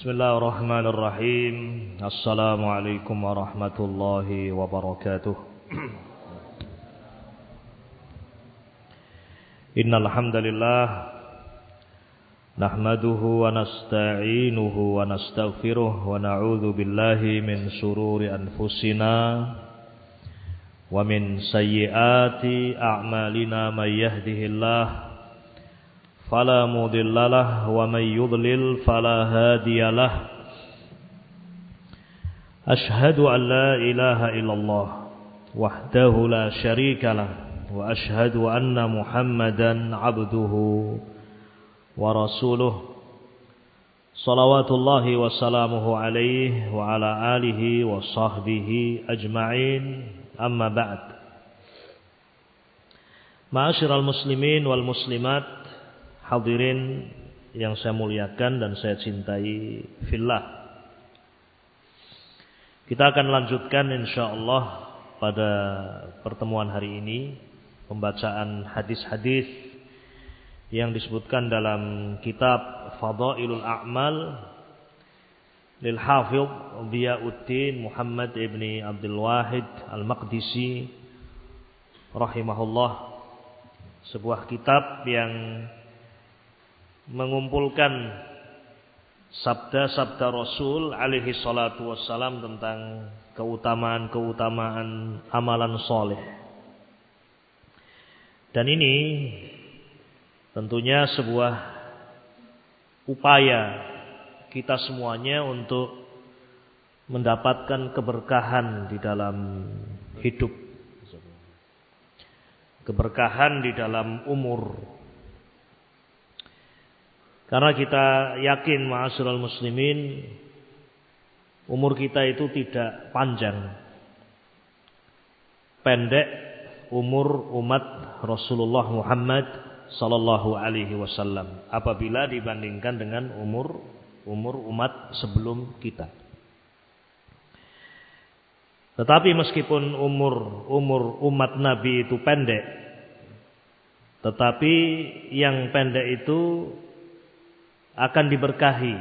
Bismillahirrahmanirrahim. Assalamualaikum warahmatullahi wabarakatuh. Innal hamdalillah nahmaduhu wa nasta'inuhu wa nastaghfiruh wa na'udzu billahi min shururi anfusina wa min sayyiati a'malina may yahdihillahu فلا مضل له ومن يضلل فلا هادي له أشهد أن لا إله إلا الله وحده لا شريك له وأشهد أن محمدا عبده ورسوله صلوات الله وسلامه عليه وعلى آله وصحبه أجمعين أما بعد معاشر المسلمين والمسلمات, hadirin yang saya muliakan dan saya cintai fillah. Kita akan lanjutkan insyaallah pada pertemuan hari ini pembacaan hadis-hadis yang disebutkan dalam kitab Fadailul A'mal lil Hafidz Dhiyauddin Muhammad ibni Abdul Wahid Al-Maqdisi rahimahullah, sebuah kitab yang mengumpulkan sabda-sabda Rasul alaihi salatu wassalam tentang keutamaan-keutamaan amalan soleh. Dan ini tentunya sebuah upaya kita semuanya untuk mendapatkan keberkahan di dalam hidup, keberkahan di dalam umur. Karena kita yakin ma'asyiral muslimin, umur kita itu tidak panjang, pendek umur umat Rasulullah Muhammad sallallahu alaihi wasallam apabila dibandingkan dengan umur umat sebelum kita. Tetapi meskipun umur umat Nabi itu pendek, tetapi yang pendek itu akan diberkahi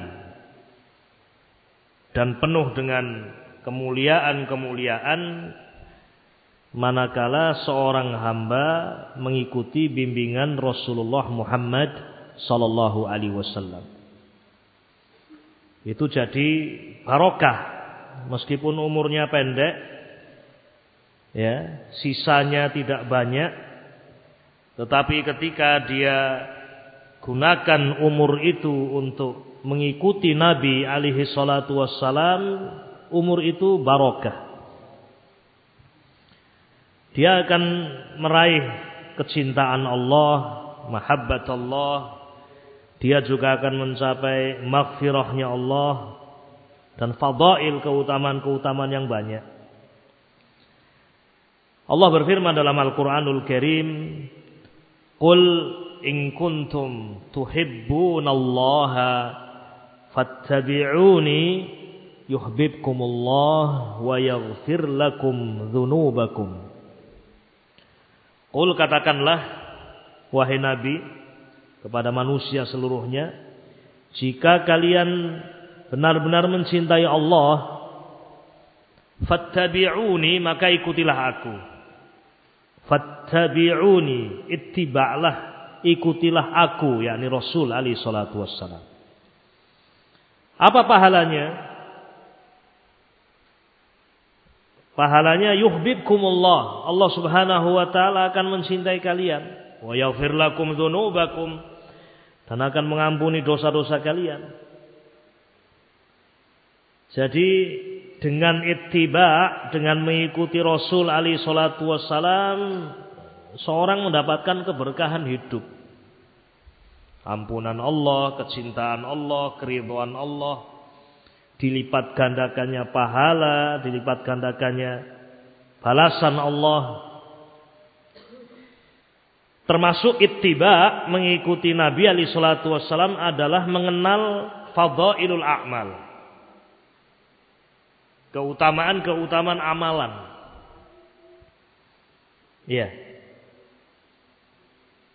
dan penuh dengan kemuliaan-kemuliaan manakala seorang hamba mengikuti bimbingan Rasulullah Muhammad sallallahu alaihi wasallam. Itu jadi barokah meskipun umurnya pendek, ya, sisanya tidak banyak, tetapi ketika dia gunakan umur itu untuk mengikuti Nabi alaihi salatu wassalam, umur itu barokah. Dia akan meraih kecintaan Allah, mahabbat Allah. Dia juga akan mencapai maghfirahnya Allah dan fadail, keutamaan-keutamaan yang banyak. Allah berfirman dalam Al-Qur'anul Karim, "Qul in kuntum tuhibbunallaha fattabi'uni yuhibbukumullah wa yaghfir lakum dzunubakum." Qul, katakanlah wahai Nabi kepada manusia seluruhnya, jika kalian benar-benar mencintai Allah, fattabi'uni, maka ikutilah aku. Fattabi'uni, ittiba'lah, ikutilah aku, yakni Rasul alaihi salatu wassalam. Apa pahalanya? Pahalanya yuhibbukumullah, Allah Subhanahu wa taala akan mencintai kalian, wa yaghfir lakum dzunubakum, dan akan mengampuni dosa-dosa kalian. Jadi dengan ittiba, dengan mengikuti Rasul alaihi salatu wassalam, seorang mendapatkan keberkahan hidup, ampunan Allah, kecintaan Allah, keridhaan Allah, dilipat gandakannya pahala, dilipat gandakannya balasan Allah. Termasuk ittiba, mengikuti Nabi alaihi salatu wassalam, adalah mengenal fadailul a'mal, keutamaan-keutamaan amalan. Iya.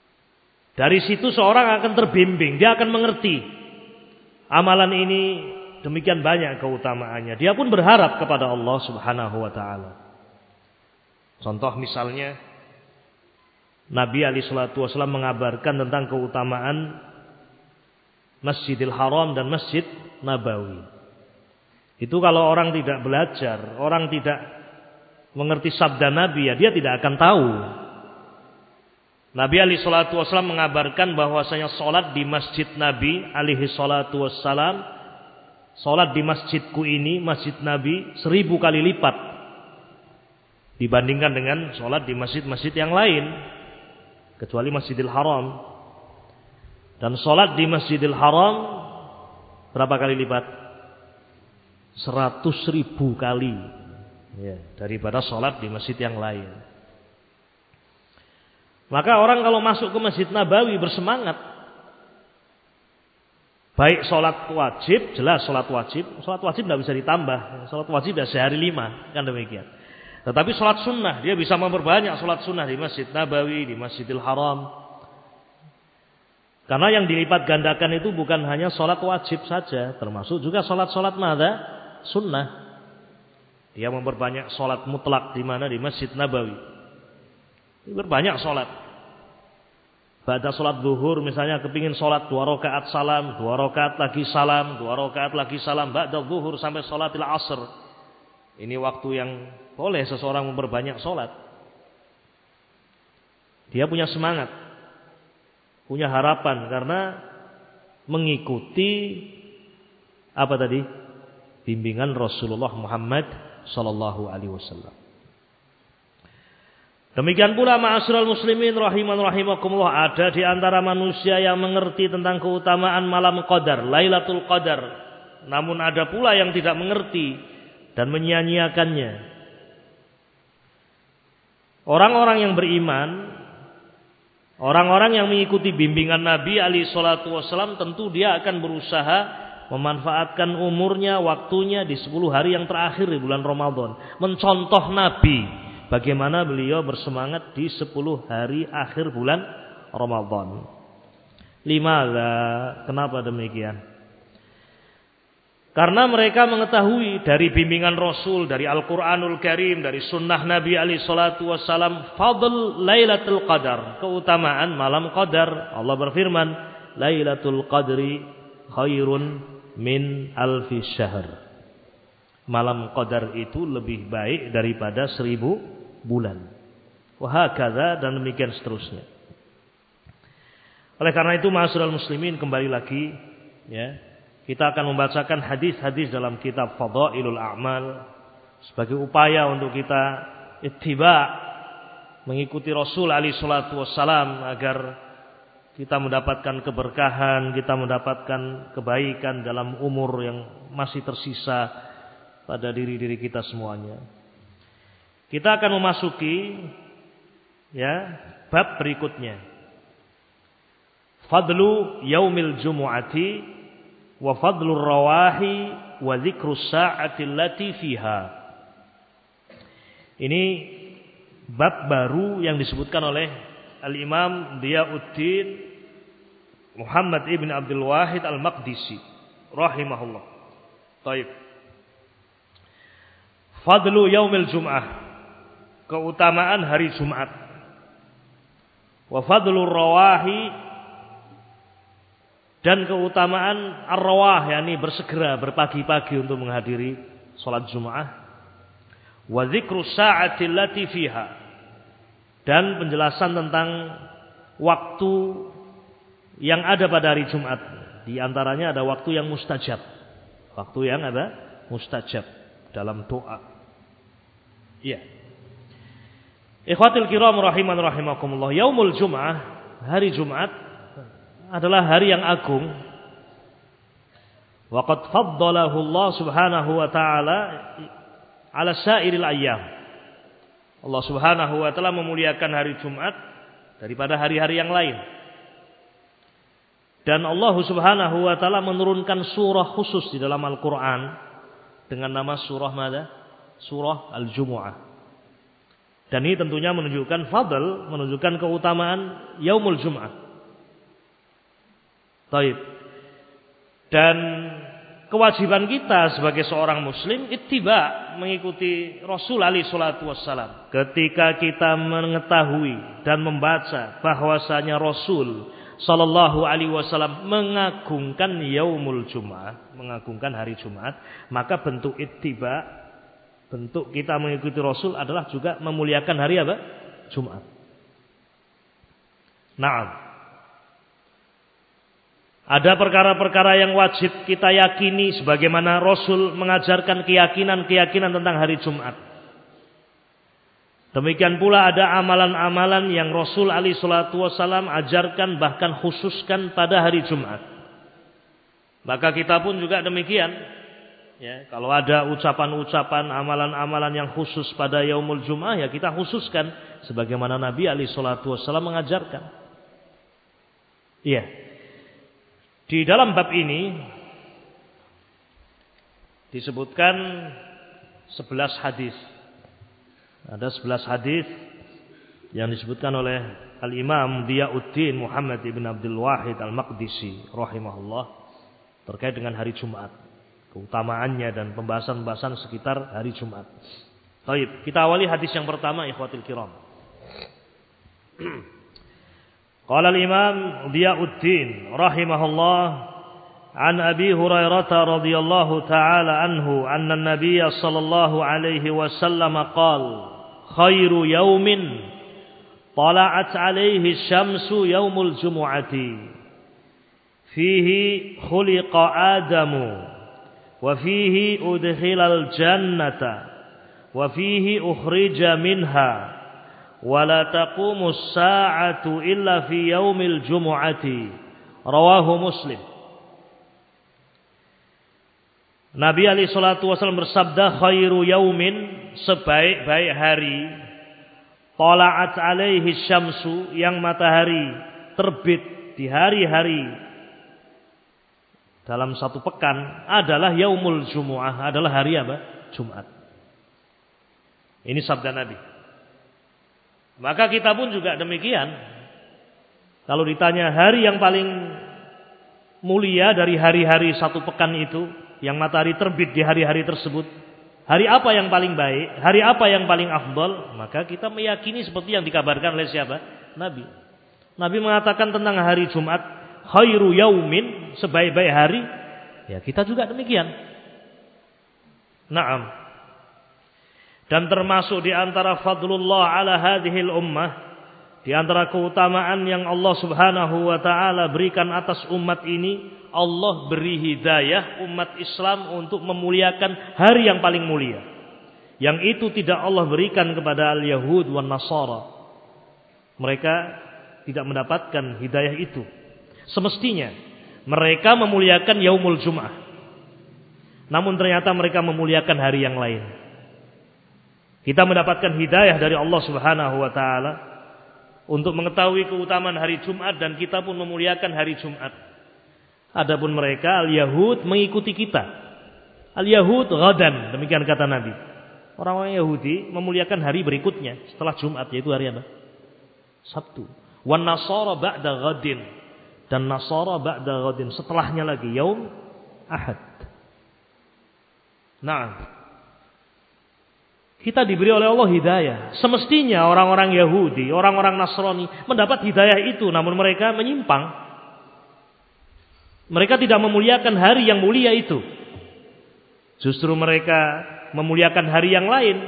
Dari situ seorang akan terbimbing, dia akan mengerti amalan ini demikian banyak keutamaannya. Dia pun berharap kepada Allah Subhanahu wa taala. Contoh misalnya Nabi alaihi salatu wasallam mengabarkan tentang keutamaan Masjidil Haram dan Masjid Nabawi. Itu kalau orang tidak belajar, orang tidak mengerti sabda Nabi, ya dia tidak akan tahu. Nabi alaihi salatu wasallam mengabarkan bahwasanya salat di Masjid Nabi alaihi salatu wasallam, salat di masjidku ini, Masjid Nabi 1000 kali lipat dibandingkan dengan salat di masjid-masjid yang lain kecuali Masjidil Haram. Dan salat di Masjidil Haram berapa kali lipat? 100.000 kali ya, daripada salat di masjid yang lain. Maka orang kalau masuk ke Masjid Nabawi bersemangat. Baik salat wajib, jelas salat wajib tidak bisa ditambah. Salat wajib sudah sehari 5, kan demikian. Tetapi salat sunnah, dia bisa memperbanyak salat sunnah di Masjid Nabawi, di Masjidil Haram. Karena yang dilipat gandakan itu bukan hanya salat wajib saja, termasuk juga salat-salat sunnah. Dia memperbanyak salat mutlak di mana? Di Masjid Nabawi. Dia berbanyak salat. Pada salat zuhur misalnya kepingin salat 2 rakaat salam, 2 rakaat lagi salam, 2 rakaat lagi salam, ba'da zuhur sampai salatil asr. Ini waktu yang boleh seseorang memperbanyak salat. Dia punya semangat, punya harapan karena mengikuti apa tadi? Bimbingan Rasulullah Muhammad sallallahu alaihi wasallam. Demikian pula ma'asyiral muslimin rahiman rahimakumullah, ada di antara manusia yang mengerti tentang keutamaan malam Qadar, Lailatul Qadar. Namun ada pula yang tidak mengerti dan menyia-nyiakannya. Orang-orang yang beriman, orang-orang yang mengikuti bimbingan Nabi alaihi salatu wasallam, tentu dia akan berusaha memanfaatkan umurnya, waktunya di 10 hari yang terakhir di bulan Ramadan. Mencontoh Nabi, bagaimana beliau bersemangat di 10 hari akhir bulan Ramadan. Limadza? Kenapa demikian? Karena mereka mengetahui dari bimbingan Rasul, dari Al-Quranul Karim, dari sunnah Nabi alaihi salatu wassalam, fadl Lailatul Qadar, keutamaan malam Qadar. Allah berfirman, Lailatul Qadri khairun min alfi syahr. Malam Qadar itu lebih baik daripada 1000 bulan. Wahakadha, dan demikian seterusnya. Oleh karena itu ma'asyiral muslimin, kembali lagi ya, kita akan membacakan hadis-hadis dalam kitab Fadailul A'mal sebagai upaya untuk kita ittiba, mengikuti Rasul alaihi salatu wassalam agar kita mendapatkan keberkahan, kita mendapatkan kebaikan dalam umur yang masih tersisa pada diri-diri kita semuanya. Kita akan memasuki ya bab berikutnya. Fadlu yaumil jumu'ati wa fadlur rawahi wa dzikrus sa'ati allati fiha. Ini bab baru yang disebutkan oleh Al-Imam Diyauddin Muhammad ibn Abdul Wahid Al-Maqdisi rahimahullah. Baik. Fadlu yaumil jum'ah, keutamaan hari Jumat. Wa fadlur rawahi, dan keutamaan ar-rawah, yakni bersegera berpagi-pagi untuk menghadiri salat Jumat. Wa dzikru sa'ati allati fiha, dan penjelasan tentang waktu yang ada pada hari Jumat. Di antaranya ada waktu yang mustajab. Waktu yang ada mustajab dalam doa. Iya. Ikhwatul kiram rahiman rahimakumullah, yaumul Jum'ah, hari Jumat adalah hari yang agung. Wa qad faddalahu Allah Subhanahu wa taala ala sairil ayyam. Allah Subhanahu wa taala memuliakan hari Jumat daripada hari-hari yang lain. Dan Allah Subhanahu wa taala menurunkan surah khusus di dalam Al-Qur'an dengan nama surah mana? Surah Al-Jumu'ah. Dan ini tentunya menunjukkan fadl, menunjukkan keutamaan yaumul Jum'ah. Taib. Dan kewajiban kita sebagai seorang muslim ittiba, mengikuti Rasul alaihi salatu wassalam. Ketika kita mengetahui dan membaca bahwasanya Rasul sallallahu alaihi wasallam mengagungkan yaumul Jum'ah, mengagungkan hari Jumat, maka bentuk ittiba, bentuk kita mengikuti Rasul adalah juga memuliakan hari apa? Jumat. Naam. Ada perkara-perkara yang wajib kita yakini sebagaimana Rasul mengajarkan keyakinan-keyakinan tentang hari Jumat. Demikian pula ada amalan-amalan yang Rasul alaihi salatu wasallam ajarkan bahkan khususkan pada hari Jumat. Maka kita pun juga demikian. Ya, kalau ada ucapan-ucapan, amalan-amalan yang khusus pada yaumul Jum'ah, ya kita khususkan sebagaimana Nabi alaihi salatu wasallam mengajarkan. Iya. Di dalam bab ini disebutkan 11 hadis. Ada 11 hadis yang disebutkan oleh Al-Imam Diyauddin Muhammad ibn Abdul Wahid Al-Maqdisi rahimahullah terkait dengan hari Jumat, keutamaannya dan pembahasan-pembahasan sekitar hari Jumat. Baik, kita awali hadis yang pertama, ikhwatul kiram. Qala al-Imam Diyauddin rahimahullah an Abi Hurairah radhiyallahu taala anhu anna an-nabiy sallallahu alaihi wasallam qala khairu yaumin tala'at alaihi syamsu yaumul jumu'ati fihi khuliqa adamu wa fihi udkhilal jannata wa fihi ukhrija minha wala taqumus sa'atu illa fi yaumil jumu'ati rawahu Muslim. Nabi alaihi salatu wasallam bersabda khairu yaumin, sebaik-baik hari, tala'at alaihi syamsu, yang matahari terbit di hari-hari dalam satu pekan adalah yaumul jumu'ah, adalah hari apa? Jumat. Ini sabda Nabi. Maka kita pun juga demikian. Kalau ditanya hari yang paling mulia dari hari-hari satu pekan itu, yang matahari terbit di hari-hari tersebut, hari apa yang paling baik, hari apa yang paling afdal, maka kita meyakini seperti yang dikabarkan oleh siapa? Nabi. Nabi mengatakan tentang hari Jumat, khairu yaumin, sebaik-baik hari, ya kita juga demikian. Naam. Dan termasuk di antara fadlullah ala hadhil ummah, di antara keutamaan yang Allah Subhanahu wa taala berikan atas umat ini, Allah beri hidayah umat Islam untuk memuliakan hari yang paling mulia. Yang itu tidak Allah berikan kepada al-Yahud wan Nasara. Mereka tidak mendapatkan hidayah itu. Semestinya mereka memuliakan yaumul Jum'ah. Namun ternyata mereka memuliakan hari yang lain. Kita mendapatkan hidayah dari Allah Subhanahu wa taala untuk mengetahui keutamaan hari Jumat, dan kita pun memuliakan hari Jumat. Adapun mereka al-Yahud mengikuti kita. Al-Yahud ghadan, demikian kata Nabi. Orang-orang Yahudi memuliakan hari berikutnya setelah Jumat, yaitu hari apa? Sabtu. Wan Nasara ba'da ghadin, dan Nasara ba'da ghadin, setelahnya lagi yaum Ahad. Nah, kita diberi oleh Allah hidayah. Semestinya orang-orang Yahudi, orang-orang Nasrani mendapat hidayah itu, namun mereka menyimpang. Mereka tidak memuliakan hari yang mulia itu. Justru mereka memuliakan hari yang lain.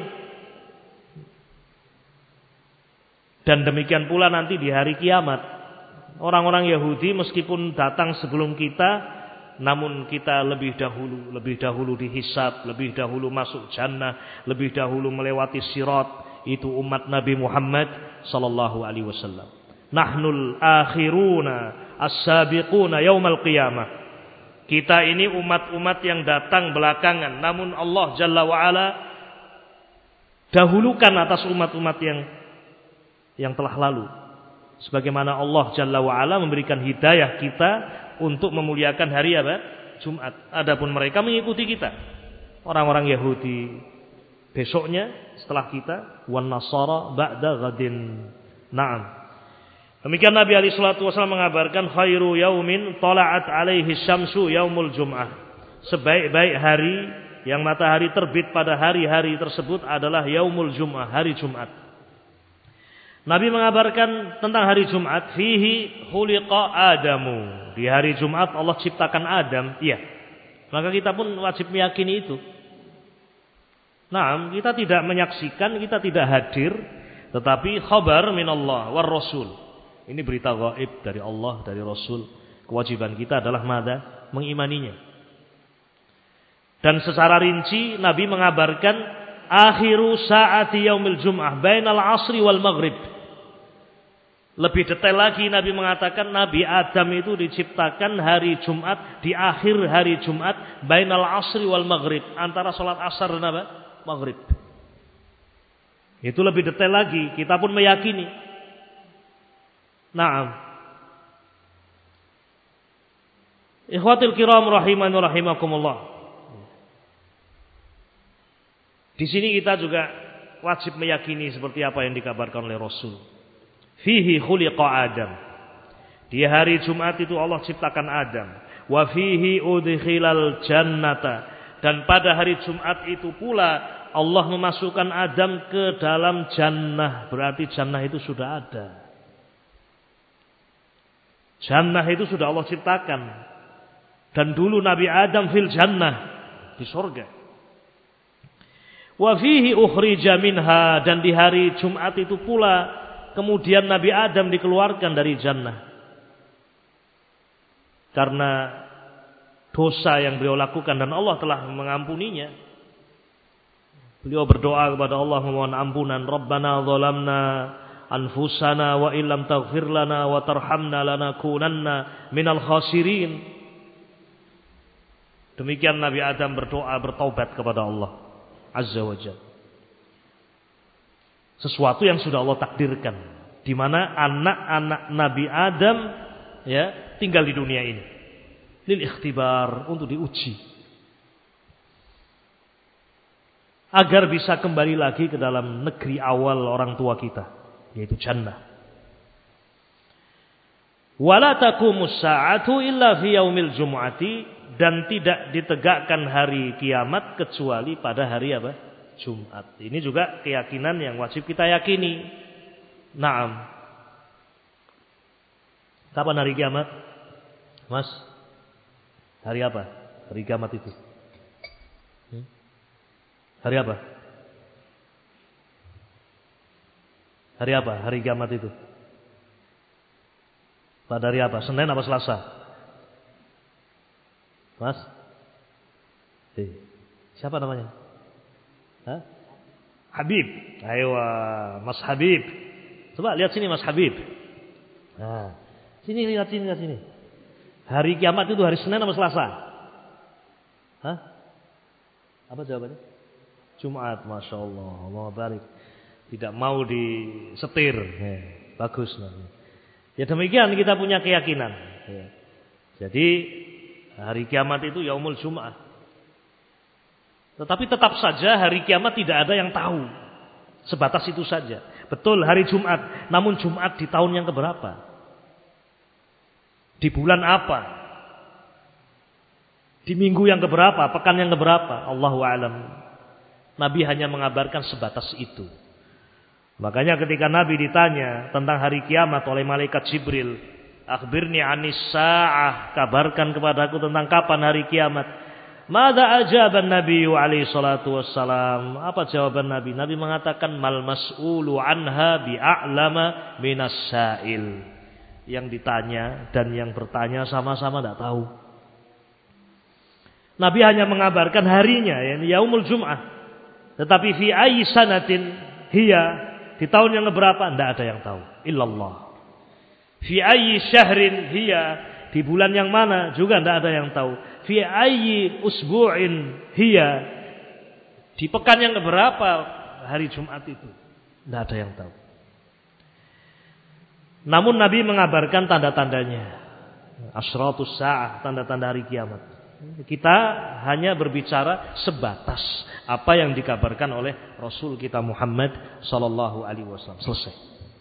Dan demikian pula nanti di hari kiamat. Orang-orang Yahudi meskipun datang sebelum kita, namun kita lebih dahulu dihisab, lebih dahulu masuk jannah, lebih dahulu melewati sirat. Itu umat Nabi Muhammad sallallahu alaihi wasallam. Nahnul akhiruna as-sabiquna yaumal qiyamah. Kita ini umat-umat yang datang belakangan, namun Allah Jalla wa Ala dahulukan atas umat-umat yang telah lalu. Sebagaimana Allah Jalla wa Ala memberikan hidayah kita untuk memuliakan hari apa? Jumat. Adapun mereka mengikuti kita. Orang-orang Yahudi besoknya setelah kita, wan Nasara ba'da ghadin. Naam. Demikian Nabi alaihi salatu wasallam mengabarkan khairu yaumin tala'at alaihi syamsu yaumul Jum'ah. sebaik-baik hari yang matahari terbit pada hari-hari tersebut adalah yaumul Jum'ah, hari Jumat. Nabi mengabarkan tentang hari Jumat, fihi khuliqa Adamu. Di hari Jumat Allah ciptakan Adam. Iya. Maka kita pun wajib meyakini itu. Nah, kita tidak menyaksikan, kita tidak hadir, tetapi khabar minallah war rasul. Ini berita gaib dari Allah, dari Rasul. Kewajiban kita adalah mengimaninya. Dan secara rinci Nabi mengabarkan akhiru saati yaumil Jum'ah bainal asri wal maghrib. Lebih detail lagi Nabi mengatakan Nabi Adam itu diciptakan hari Jumat, di akhir hari Jumat bainal asri wal maghrib, antara salat asar dan apa? Maghrib. Itu lebih detail lagi, kita pun meyakini. Naam. Ikhwatil kiram rahimani rahimakumullah. Di sini kita juga wajib meyakini seperti apa yang dikabarkan oleh Rasul. Fihi khuliqa Adam. Di hari Jumat itu Allah ciptakan Adam. Wa fihi udkhilal jannata. Dan pada hari Jumat itu pula Allah memasukkan Adam ke dalam jannah. Berarti jannah itu sudah ada. Jannah itu sudah Allah ciptakan. Dan dulu Nabi Adam fil jannah, di surga. Wa fihi ukhrija minha, dan di hari Jumat itu pula kemudian Nabi Adam dikeluarkan dari jannah. Karena dosa yang beliau lakukan dan Allah telah mengampuninya. Beliau berdoa kepada Allah memohon ampunan, Rabbana zalamna anfusana wa illam taghfir lana wa tarhamna lanakunanna minal khasirin. Demikian Nabi Adam berdoa, bertaubat kepada Allah Azza wa Jalla. Sesuatu yang sudah Allah takdirkan, di mana anak-anak Nabi Adam ya tinggal di dunia ini lil ikhtibar, untuk diuji agar bisa kembali lagi ke dalam negeri awal orang tua kita, yaitu jannah. Wala taqumus sa'atu illa fi yaumil jumu'ati, dan tidak ditegakkan hari kiamat kecuali pada hari apa? Jumat. Ini juga keyakinan yang wajib kita yakini. Naam. Kapan hari kiamat? Mas? Hari apa? Hari kiamat itu. Hari apa? Hari apa? Hari kiamat itu. Pada hari apa? Senin apa Selasa? Mas? Siapa namanya? Hah? Habib. Ayo, Mas Habib. Coba lihat sini Mas Habib. Nah, sini lihat sini. Hari kiamat itu hari Senin apa Selasa? Hah? Apa jawabannya? Jumat, Masya Allah. Allah barik. Tidak mau disetir. Bagus. Ya demikian kita punya keyakinan. Jadi hari kiamat itu yaumul Jum'ah. Tetapi tetap saja hari kiamat tidak ada yang tahu. Sebatas itu saja. Betul hari Jumat. Namun Jumat di tahun yang keberapa? Di bulan apa? Di minggu yang keberapa? Pekan yang keberapa? Allahu a'lam. Nabi hanya mengabarkan sebatas itu. Makanya ketika Nabi ditanya tentang hari kiamat oleh malaikat Jibril, akhbirni anis sa'ah, kabarkan kepadaku tentang kapan hari kiamat. Mada ajaban Nabi alaihi salatu wassalam? Apa jawaban Nabi? Nabi mengatakan mal mas'ulu anha bi'a'lama minas sa'il. Yang ditanya dan yang bertanya sama-sama tidak tahu. Nabi hanya mengabarkan harinya, yakni yaumul Jum'ah. Tetapi fi ayyi sanatin hiya, di tahun yang keberapa tidak ada yang tahu, illallah. Fi ayyi syahrin hiya, di bulan yang mana juga tidak ada yang tahu. Fi ayyi usbu'in hiya, di pekan yang keberapa hari Jumat itu, tidak ada yang tahu. Namun Nabi mengabarkan tanda-tandanya, asyratus sa'ah, tanda-tanda hari kiamat. Kita hanya berbicara sebatas apa yang dikabarkan oleh Rasul kita Muhammad sallallahu alaihi wasallam. Selesai.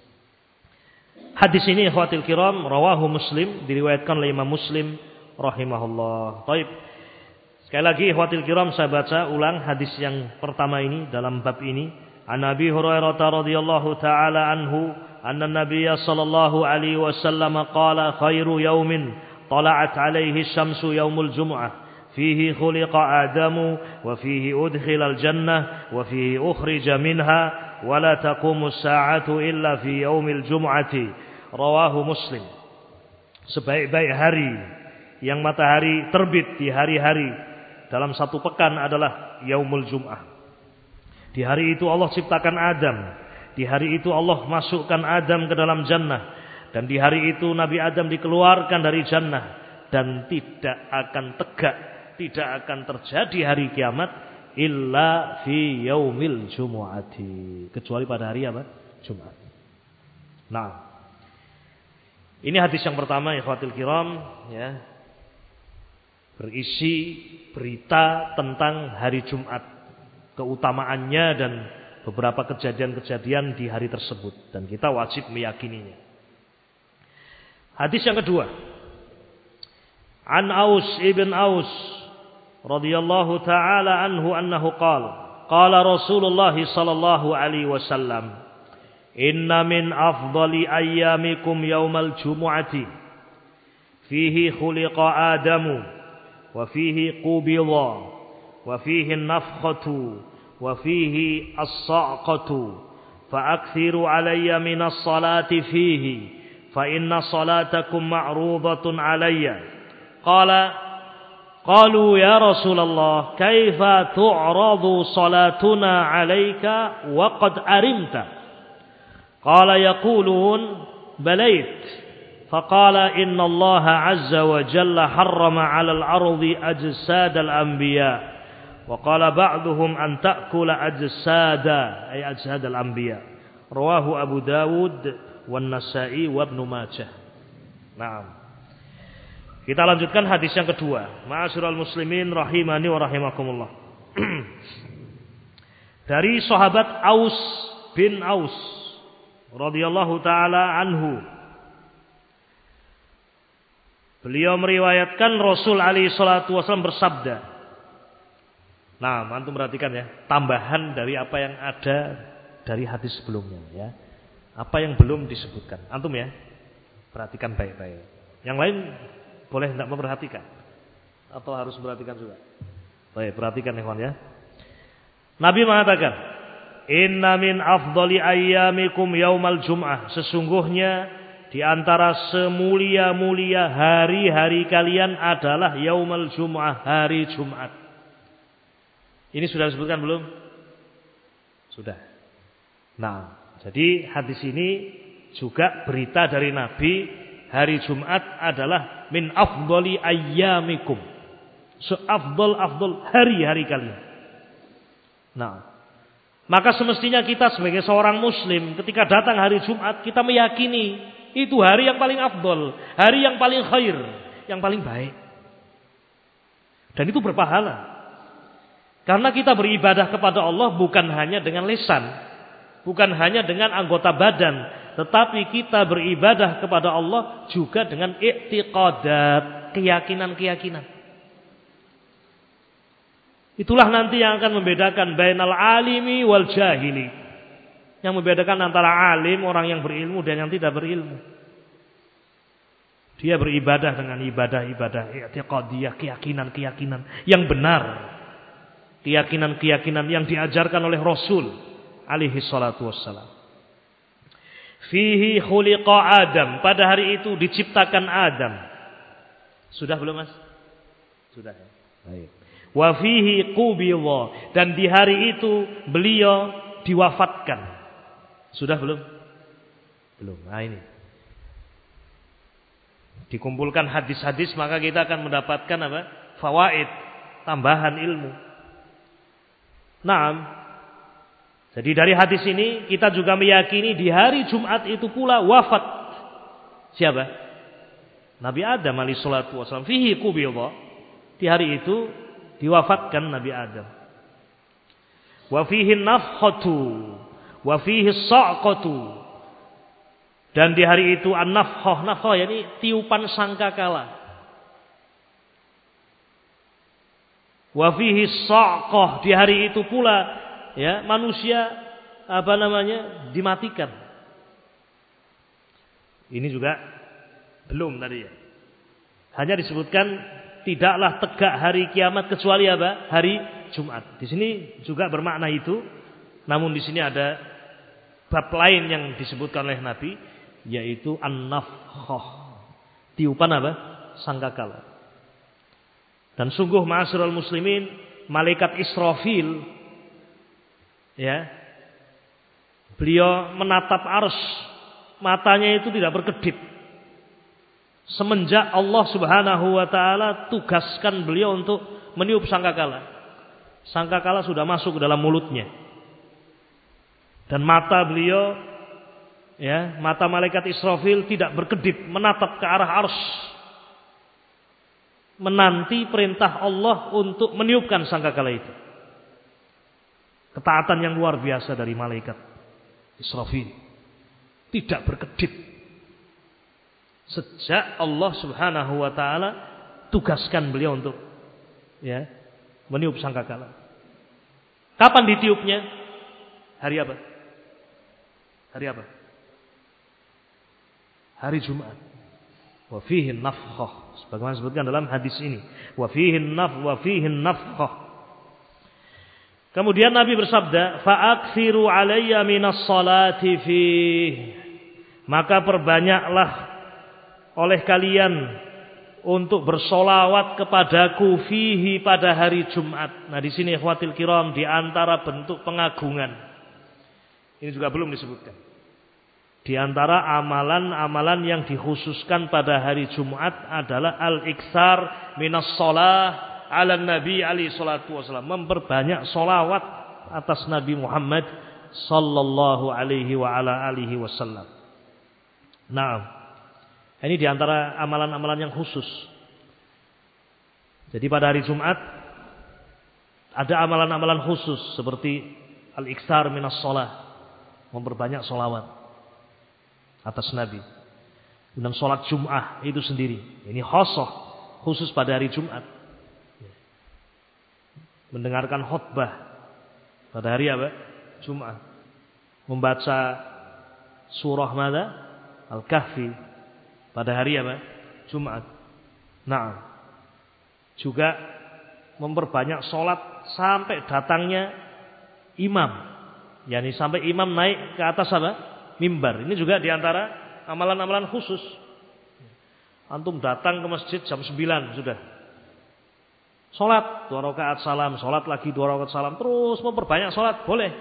Hadis ini ikhwatil kiram rawahu Muslim, diriwayatkan oleh Imam Muslim rahimahullah. Baik. Sekali lagi ikhwatil kiram, saya baca ulang hadis yang pertama ini dalam bab ini. An Abi Hurairah radhiyallahu taala anhu anna Nabiy sallallahu alaihi wasallam qala khairu yaumin tala'at alaihi syamsu yaumul jumu'ah fihi khuliqa Adamu wa fihi udkhila al-jannah wa fihi ukhrija minha wa la taqumu as-sa'atu illa fi yaumil jumu'ati. Rawahu Muslim. Sebaik-baik hari yang matahari terbit di hari-hari dalam satu pekan adalah yaumul jum'ah. Di hari itu Allah ciptakan Adam. Di hari itu Allah masukkan Adam ke dalam jannah. Dan di hari itu Nabi Adam dikeluarkan dari jannah. Dan tidak akan tegak, tidak akan terjadi hari kiamat illa fi yaumil jumu'ati. Kecuali pada hari apa? Jumat. Nah, ini hadis yang pertama ikhwatil kiram, ya, berisi berita tentang hari Jumat, keutamaannya dan beberapa kejadian-kejadian di hari tersebut, dan kita wajib meyakininya. Hadis yang kedua, An Aus ibn Aus radhiyallahu taala anhu annahu qala Rasulullah sallallahu alaihi wasallam, inna min afdali ayyamikum yaumal jumu'ati fihi khuliqa Adamu wa fihi qubidha wa fihi an-nafkhatu wa fihi as-sa'qatu fa akthiru alayya min as-salati fihi fa inna salatakum ma'rudatun alayya. Qalu ya Rasulullah kaifa tu'radu salatuna alayka wa qad arimta. Qala yaqulun balait. فقال إن الله عز وجل حرم على الأرض أجساد الأنبياء وقال بعضهم أن تأكل أجساد أي أجساد الأنبياء. رواه أبو داود والنسائي وابن ماجه. Nah, kita lanjutkan hadis yang kedua. Ma'asyiral muslimin rahimani wa rahimakumullah. Dari sahabat Aus bin Aus radhiyallahu taala anhu, beliau meriwayatkan Rasul alaihi salatu wasallam bersabda. Nah, antum perhatikan ya, tambahan dari apa yang ada dari hadis sebelumnya ya. Apa yang belum disebutkan. Antum ya, perhatikan baik-baik. Yang lain boleh tidak memperhatikan atau harus memperhatikan juga. Baik, perhatikan ikhwan ya. Nabi mengatakan, "Inna min afdali ayyamikum yaumal jum'ah." Sesungguhnya di antara semulia-mulia hari-hari kalian adalah yaumul jum'ah, hari Jumat. Ini sudah disebutkan belum? Sudah. Nah, jadi hadis ini juga berita dari Nabi, hari Jumat adalah min afdali ayyamikum. Seafdal hari-hari kalian. Nah, maka semestinya kita sebagai seorang muslim ketika datang hari Jumat, kita meyakini itu hari yang paling afdol, hari yang paling khair, yang paling baik. Dan itu berpahala. Karena kita beribadah kepada Allah bukan hanya dengan lisan, bukan hanya dengan anggota badan, tetapi kita beribadah kepada Allah juga dengan i'tiqadat, keyakinan-keyakinan. Itulah nanti yang akan membedakan bainal alimi wal jahili. Yang membedakan antara alim, orang yang berilmu, dan yang tidak berilmu. Dia beribadah dengan ibadah-ibadah i'tiqadiyah, keyakinan-keyakinan yang benar. Keyakinan-keyakinan yang diajarkan oleh Rasul alaihi salatu wassalam. Fihi khuliqa Adam. Pada hari itu diciptakan Adam. Sudah belum mas? Sudah ya. Baik. Wa fihi qubidha. Dan di hari itu beliau diwafatkan. Sudah belum? Belum. Nah ini. Dikumpulkan hadis-hadis maka kita akan mendapatkan apa? Fawaid, tambahan ilmu. Naam. Jadi dari hadis ini kita juga meyakini di hari Jumat itu pula wafat siapa? Nabi Adam alaihi salatu wasallam. Fihi qubidha. Di hari itu diwafatkan Nabi Adam. Wa fihi nafkhatu wa fihi as-sa'qatu. Dan di hari itu an-nafkhah, nafkhah yakni tiupan sangkakala. Wa fihi sa'qah, di hari itu pula ya manusia dimatikan. Ini juga belum tadi ya. Hanya disebutkan tidaklah tegak hari kiamat kecuali apa? Hari Jumat. Di sini juga bermakna itu. Namun di sini ada bab lain yang disebutkan oleh Nabi, yaitu an-nafkhah. Tiupan apa? Sangkakala. Dan sungguh ma'asyiral muslimin, malaikat Israfil ya, beliau menatap arsy, matanya itu tidak berkedip. Semenjak Allah Subhanahu wa taala tugaskan beliau untuk meniup sangkakala. Sangkakala sudah masuk ke dalam mulutnya. Dan mata beliau ya, mata malaikat Israfil tidak berkedip menatap ke arah arsy, menanti perintah Allah untuk meniupkan sangkakala itu. Ketaatan yang luar biasa dari malaikat Israfil, tidak berkedip sejak Allah Subhanahu wa taala tugaskan beliau untuk ya meniup sangkakala. Kapan ditiupnya? Hari apa? Hari apa? Hari Jumat. Wa fihi nafkhah, sebagaimana disebutkan dalam hadis ini. Wa fihi nafkhah. Kemudian Nabi bersabda, "Fa'aksiru 'alayya minas salati fihi." Maka perbanyaklah oleh kalian untuk bersolawat kepadaku fihi pada hari Jumat. Nah, di sini ikhwatil kiram, di antara bentuk pengagungan, ini juga belum disebutkan. Di antara amalan-amalan yang dikhususkan pada hari Jumat adalah al-iksar minas shalah ala Nabi alaihi salatu wasallam, memperbanyak solawat atas Nabi Muhammad sallallahu alaihi wa ala alihi wasallam. Nah, ini di antara amalan-amalan yang khusus. Jadi pada hari Jumat ada amalan-amalan khusus seperti al-iksar minas shalah, memperbanyak solawat atas Nabi. Dan sholat Jum'ah itu sendiri, ini khusus, khusus pada hari Jumat. Mendengarkan khutbah pada hari apa? Jum'ah. Membaca surah mana? Al-Kahfi pada hari apa? Jumat. Nah, juga memperbanyak sholat sampai datangnya imam, yakni sampai imam naik ke atas apa? Mimbar. Ini juga diantara amalan-amalan khusus. Antum datang ke masjid jam 9 sudah. Sholat 2 rakaat salam, sholat lagi 2 rakaat salam, terus memperbanyak sholat boleh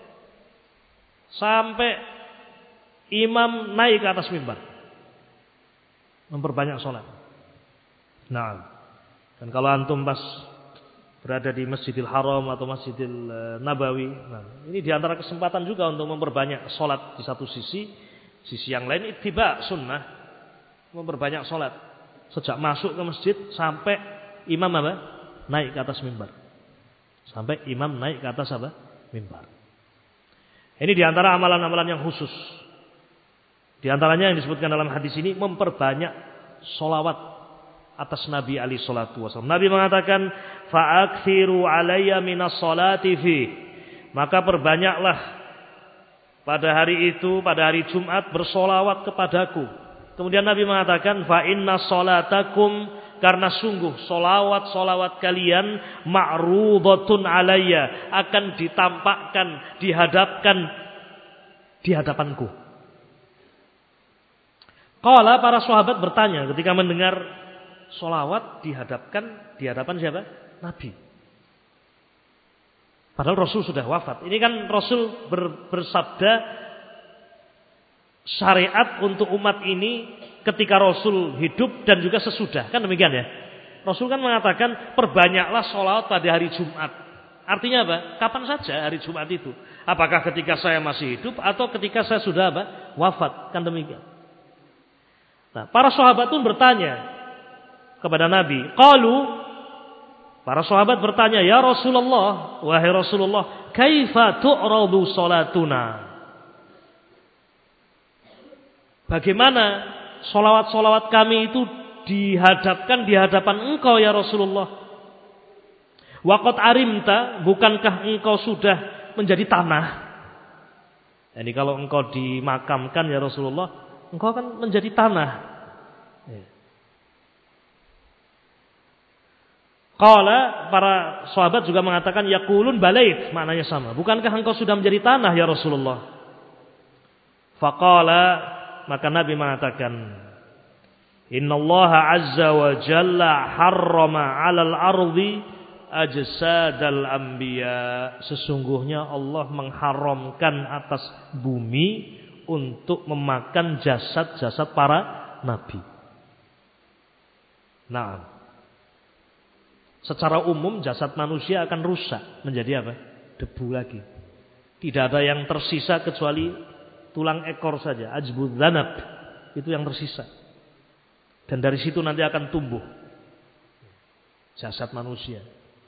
sampai imam naik ke atas mimbar, memperbanyak sholat. Nah, dan kalau antum pas berada di Masjidil Haram atau Masjidil Nabawi, nah, ini diantara kesempatan juga untuk memperbanyak sholat di satu sisi. Sisi yang lain ittiba sunnah, memperbanyak sholat sejak masuk ke masjid sampai imam apa? Naik ke atas mimbar. Sampai imam naik ke atas apa? Mimbar. Ini diantara amalan-amalan yang khusus. Di antaranya yang disebutkan dalam hadis ini, memperbanyak sholawat atas Nabi alaihi salatu wasallam. Nabi mengatakan, fa'aksiru alayya minas salati fi. Maka perbanyaklah pada hari itu, pada hari Jumat, bersolawat kepadaku. Kemudian Nabi mengatakan, fa inna salatakum, karena sungguh solawat-solawat kalian ma'rudatun alayya, akan ditampakkan, dihadapkan di hadapanku. Qala, para sahabat bertanya ketika mendengar solawat dihadapkan di hadapan siapa? Nabi. Padahal Rasul sudah wafat. Ini kan Rasul bersabda syariat untuk umat ini ketika Rasul hidup dan juga sesudah. Kan demikian ya. Rasul kan mengatakan perbanyaklah sholawat pada hari Jumat. Artinya apa? Kapan saja hari Jumat itu. Apakah ketika saya masih hidup atau ketika saya sudah apa? Wafat. Kan demikian. Nah, para sahabat pun bertanya kepada Nabi. Qalu, para sahabat bertanya, ya Rasulullah, wahai Rasulullah, kaifa tu'radu salatuna? Bagaimana solawat-solawat kami itu dihadapkan di hadapan engkau ya Rasulullah? Wa qad arimta, bukankah engkau sudah menjadi tanah? Jadi kalau engkau dimakamkan ya Rasulullah, engkau akan menjadi tanah. Qala, para sahabat juga mengatakan yaqulun balait, maknanya sama. Bukankah engkau sudah menjadi tanah ya Rasulullah? Faqala, maka Nabi mengatakan, Innallaha azza wa jalla harrama 'alal ardi ajsadal anbiya. Sesungguhnya Allah mengharamkan atas bumi untuk memakan jasad-jasad para nabi. Nah, secara umum jasad manusia akan rusak menjadi apa? Debu lagi. Tidak ada yang tersisa kecuali tulang ekor saja, ajbud dzanab. Itu yang tersisa. Dan dari situ nanti akan tumbuh jasad manusia.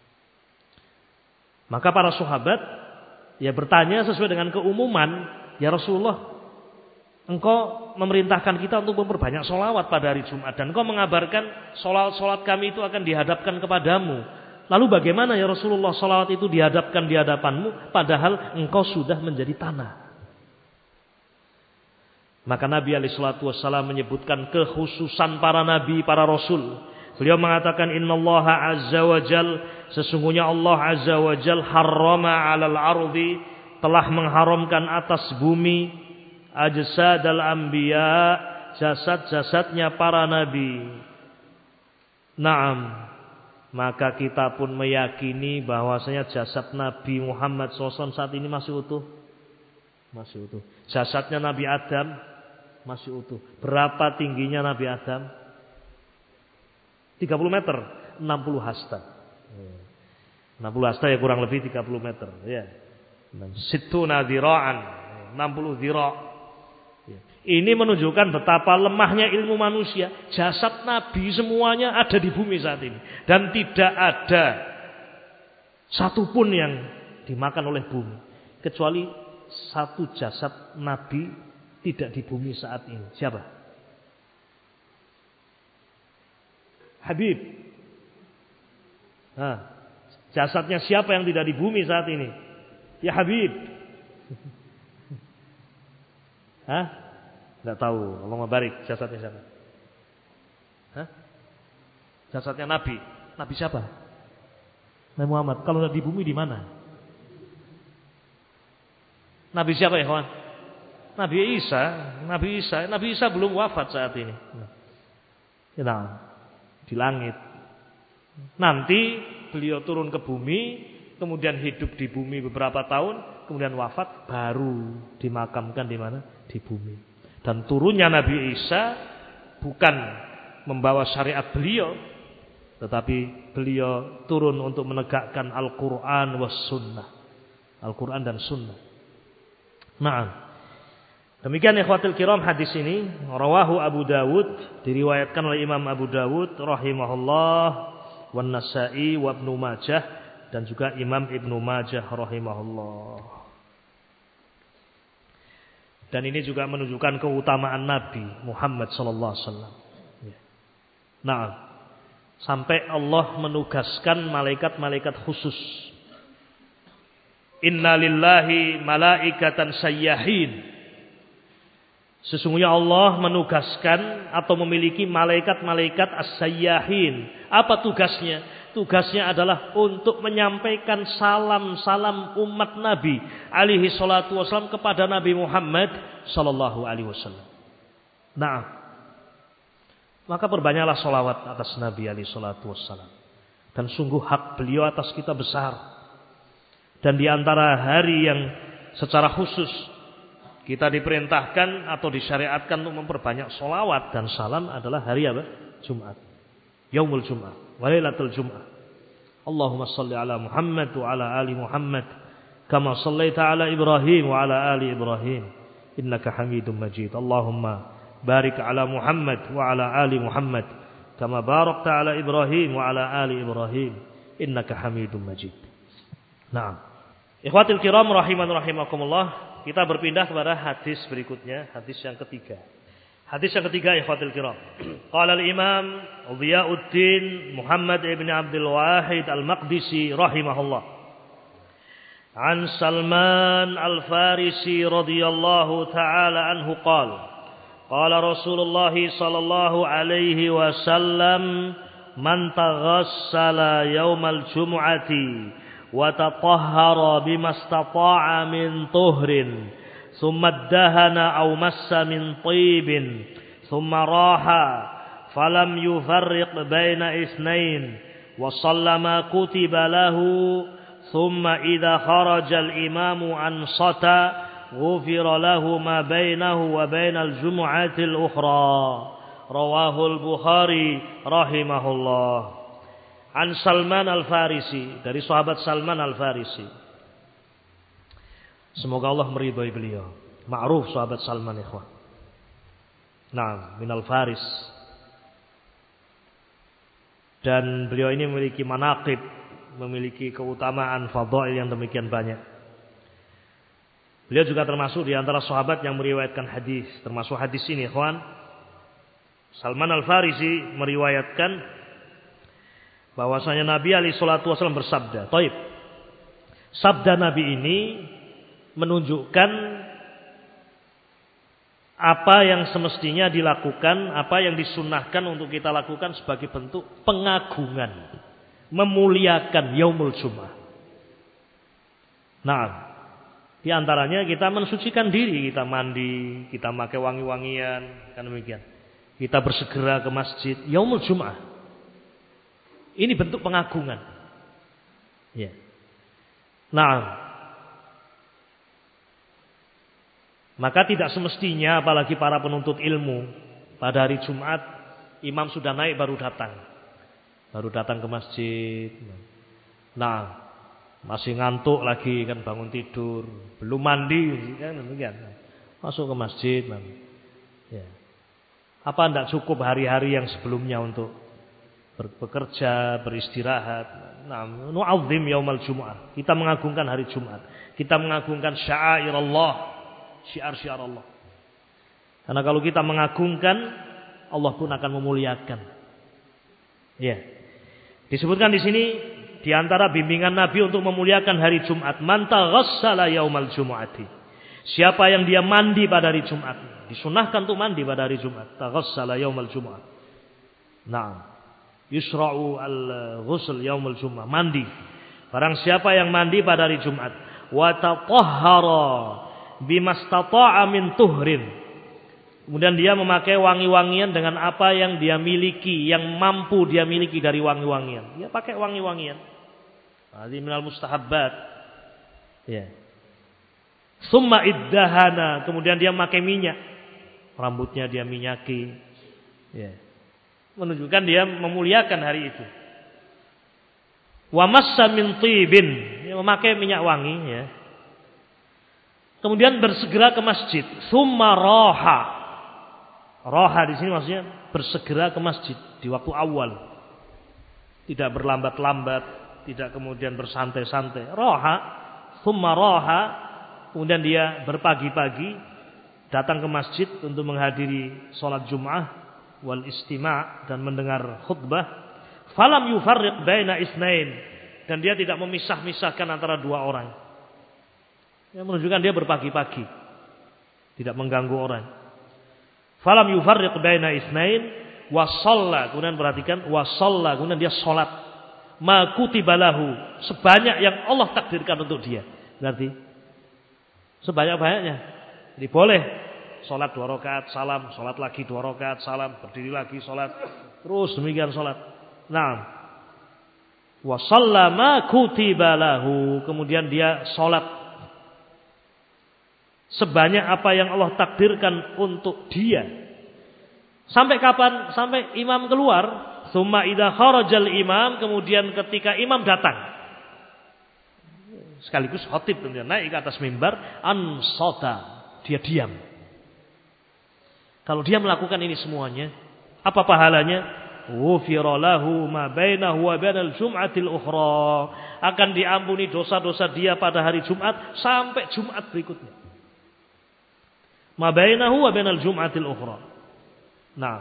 Maka para sahabat ya bertanya sesuai dengan keumuman, ya Rasulullah, engkau memerintahkan kita untuk memperbanyak sholawat pada hari Jumat. Dan engkau mengabarkan sholat kami itu akan dihadapkan kepadamu. Lalu bagaimana ya Rasulullah sholawat itu dihadapkan di hadapanmu, padahal engkau sudah menjadi tanah. Maka Nabi SAW menyebutkan kekhususan para nabi, para rasul. Beliau mengatakan innallaha azza wa jal, sesungguhnya Allah azza wa jal harrama 'alal ardi, telah mengharamkan atas bumi ajsadal anbiya, jasad-jasadnya para nabi. Naam, maka kita pun meyakini bahwasanya jasad Nabi Muhammad SAW saat ini masih utuh. Masih utuh. Jasadnya Nabi Adam masih utuh. Berapa tingginya Nabi Adam? 30 meter, 60 hasta. 60 hasta ya kurang lebih 30 meter. Ya. Sittuna dhira'an, 60 dhira'. Ini menunjukkan betapa lemahnya ilmu manusia. Jasad Nabi semuanya ada di bumi saat ini. Dan tidak ada satupun yang dimakan oleh bumi. Kecuali satu jasad Nabi tidak di bumi saat ini. Siapa? Habib. Jasadnya siapa yang tidak di bumi saat ini? Ya Habib. Tidak tahu. Allahumma barik. Jasadnya siapa? Jasadnya Nabi. Nabi siapa? Nabi Muhammad. Kalau di bumi di mana? Nabi siapa ya kawan? Nabi Isa belum wafat saat ini. Nah, di langit. Nanti beliau turun ke bumi, kemudian hidup di bumi beberapa tahun, kemudian wafat, baru dimakamkan di mana? Di bumi. Dan turunnya Nabi Isa bukan membawa syariat beliau, tetapi beliau turun untuk menegakkan Al-Quran was Sunnah. Al-Quran dan Sunnah. Nah, demikian ikhwatul kiram, hadis ini rawahu Abu Dawud, diriwayatkan oleh Imam Abu Dawud rahimahullah, wan Nasa'i wa Ibnu Majah, dan juga Imam Ibnu Majah rahimahullah. Dan ini juga menunjukkan keutamaan Nabi Muhammad sallallahu alaihi wasallam. Nah, sampai Allah menugaskan malaikat-malaikat khusus. Inna lillahi malaikatan sayyahin. Sesungguhnya Allah menugaskan atau memiliki malaikat-malaikat as-sayyahin. Apa tugasnya? Tugasnya adalah untuk menyampaikan salam-salam umat Nabi alaihi salatu wasallam kepada Nabi Muhammad sallallahu alaihi wasallam. Nah, maka perbanyaklah salawat atas Nabi alaihi salatu wasallam. Dan sungguh hak beliau atas kita besar. Dan di antara hari yang secara khusus kita diperintahkan atau disyariatkan untuk memperbanyak sholawat dan salam adalah hari apa? Jumat. Yaumul Jum'ah. Walailatul Jum'ah. Allahumma salli ala Muhammad wa ala ali Muhammad. Kama sallaita ala Ibrahim wa ala ali Ibrahim. Innaka hamidun majid. Allahumma barik ala Muhammad wa ala ali Muhammad. Kama barakta ala Ibrahim wa ala ali Ibrahim. Innaka hamidun majid. Nah, ikhwatul kiram rahiman rahimakumullah. Kita berpindah kepada hadis berikutnya, hadis yang ketiga. Hadis yang ketiga, ikhwatul kiram. Qala al-Imam Dhiyauddin Muhammad ibn Abdul Wahid Al-Maqdisi rahimahullah. An Salman Al-Farisi radhiyallahu ta'ala anhu qala qala Rasulullah sallallahu alaihi wasallam man taghassala yaumal jumu'ati wa tatahhara bimastata'a min tuhrin ثم ادهن أو مس من طيب ثم راح فلم يفرق بين اثنين وصلى ما كتب له ثم إذا خرج الإمام أنصت غفر له ما بينه وبين الجمعة الأخرى رواه البخاري رحمه الله. عن سلمان الفارسي, dari sahabat Salman Al-Farisi. Semoga Allah meridhai beliau. Ma'ruf sahabat Salman, ikhwan. Nah, minal Faris. Dan beliau ini memiliki manaqib, memiliki keutamaan fadhail yang demikian banyak. Beliau juga termasuk di antara sahabat yang meriwayatkan hadis, termasuk hadis ini, ikhwan. Salman Al-Farisi meriwayatkan bahwasanya Nabi alaihi salatu wasallam bersabda. Taib. Sabda Nabi ini menunjukkan apa yang semestinya dilakukan, apa yang disunnahkan untuk kita lakukan sebagai bentuk pengagungan, memuliakan yaumul Jum'ah. Nah, di antaranya kita mensucikan diri, kita mandi, kita pakai wangi-wangian, kan demikian. Kita bersegera ke masjid yaumul Jum'ah. Ini bentuk pengagungan. Ya. Nah, maka tidak semestinya apalagi para penuntut ilmu pada hari Jumat imam sudah naik baru datang ke masjid. Nah, masih ngantuk lagi kan, bangun tidur, belum mandi kan demikian. Masuk ke masjid. Ya. Apa tidak cukup hari-hari yang sebelumnya untuk bekerja, beristirahat? Nah, nu'azzim yaumal Jum'ah. Kita mengagungkan hari Jumat. Kita mengagungkan sya'air Allah. Syiar-syiar Allah. Karena kalau kita mengagungkan, Allah pun akan memuliakan. Ya. Disebutkan di sini di antara bimbingan Nabi untuk memuliakan hari Jumat, man taghassala yaumal jumu'ati. Siapa yang dia mandi pada hari Jumat, disunahkan untuk mandi pada hari Jumat. Taghassala yaumal jumu'ah. Naam. Yusra'u al-ghusl yaumul jumu'ah, mandi. Barang siapa yang mandi pada hari Jumat, wa tatahhara bimastata'a min tuhrin. Kemudian dia memakai wangi-wangian dengan apa yang dia miliki, yang mampu dia miliki dari wangi-wangian. Dia pakai wangi-wangian. Hadhi minal mustahabbat. Ya. Summa iddahana, kemudian dia memakai minyak. Rambutnya dia minyaki. Ya. Menunjukkan dia memuliakan hari itu. Wa massa min tibin, dia memakai minyak wangi, ya. Kemudian bersegera ke masjid. Summa roha. Roha di sini maksudnya bersegera ke masjid di waktu awal. Tidak berlambat-lambat, tidak kemudian bersantai-santai. Roha, summa roha. Kemudian dia berpagi-pagi datang ke masjid untuk menghadiri sholat Jum'ah wal istima' dan mendengar khutbah. Falam yufarriq baina isnain, dan dia tidak memisah-misahkan antara dua orang. Yang menunjukkan dia berpagi-pagi, tidak mengganggu orang. Falam yufarriq baina isnain wa shalla, kemudian perhatikan wa shalla, kemudian dia salat ma kutiba lahu, sebanyak yang Allah takdirkan untuk dia. Berarti sebanyak-banyaknya. Jadi boleh salat 2 rakaat salam, salat lagi 2 rakaat salam, berdiri lagi salat, terus demikian salat. Nah, wa shalla ma kutiba lahu, kemudian dia salat sebanyak apa yang Allah takdirkan untuk dia. Sampai kapan? Sampai imam keluar. Summa idza kharajal imam, kemudian ketika imam datang. Sekaligus khatib tentunya, naik ke atas mimbar, ansata, dia diam. Kalau dia melakukan ini semuanya, apa pahalanya? Ghufira lahu ma bainahu wa bainal jum'atil ukhra. Akan diampuni dosa-dosa dia pada hari Jumat sampai Jumat berikutnya. Ma bainahu wa bainal jum'atil ukhra. Nah,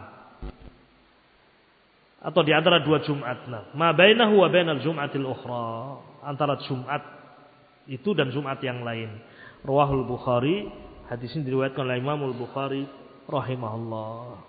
atau di antara dua Jumat. Nah, ma bainahu wa bainal jum'atil ukhra, antara Jumat itu dan Jumat yang lain. Rawahul Bukhari, hadis ini diriwayatkan oleh Imamul Bukhari rahimahullah.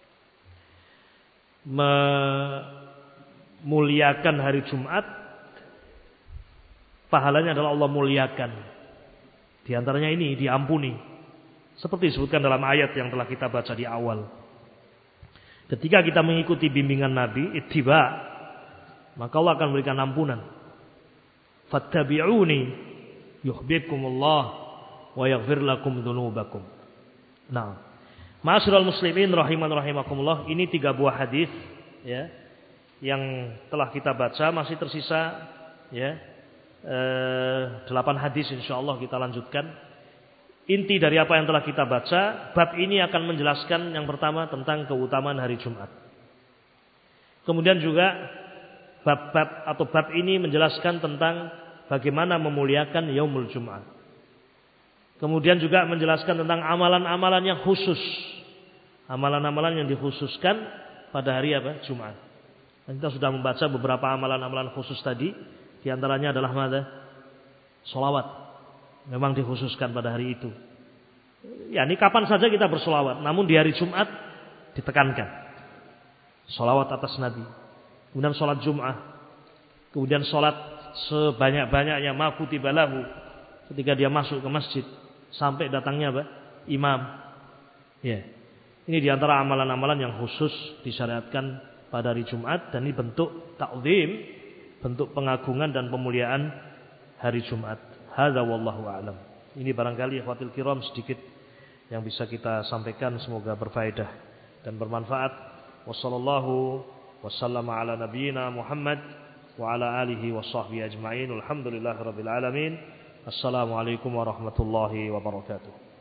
Memuliakan hari Jumat, pahalanya adalah Allah muliakan. Di antaranya ini diampuni, seperti disebutkan dalam ayat yang telah kita baca di awal. Ketika kita mengikuti bimbingan Nabi, ittiba, maka Allah akan memberikan ampunan. Fattabi'uni yuhibbukumullah wa yaghfir lakum dzunubakum. Nah, ma'asyiral muslimin rahimakumullah, ini 3 buah hadis ya yang telah kita baca, masih tersisa ya 8 hadis insyaallah kita lanjutkan. Inti dari apa yang telah kita baca, bab ini akan menjelaskan yang pertama tentang keutamaan hari Jumat. Kemudian juga bab ini menjelaskan tentang bagaimana memuliakan Yaumul Jum'ah. Kemudian juga menjelaskan tentang amalan-amalan yang khusus. Amalan-amalan yang dikhususkan pada hari apa? Jumat. Dan kita sudah membaca beberapa amalan-amalan khusus tadi. Di antaranya adalah sholawat. Memang dikhususkan pada hari itu. Ya, ini kapan saja kita bersolawat. Namun di hari Jumat ditekankan. Sholawat atas Nabi. Kemudian sholat Jum'ah. Kemudian sholat sebanyak-banyaknya ma kutiba lahu. Ketika dia masuk ke masjid. Sampai datangnya apa? Imam. Ya. Ini di antara amalan-amalan yang khusus disyariatkan pada hari Jumat. Dan ini bentuk ta'zim. Bentuk pengagungan dan pemuliaan hari Jumat. Hadza wallahu a'lam. Ini barangkali ikhwatul kiram sedikit yang bisa kita sampaikan, semoga berfaedah dan bermanfaat. Wassallallahu wasallama ala nabiyyina Muhammad wa ala alihi washabbihi ajmain. Alhamdulillahirabbil alamin. Assalamualaikum warahmatullahi wabarakatuh.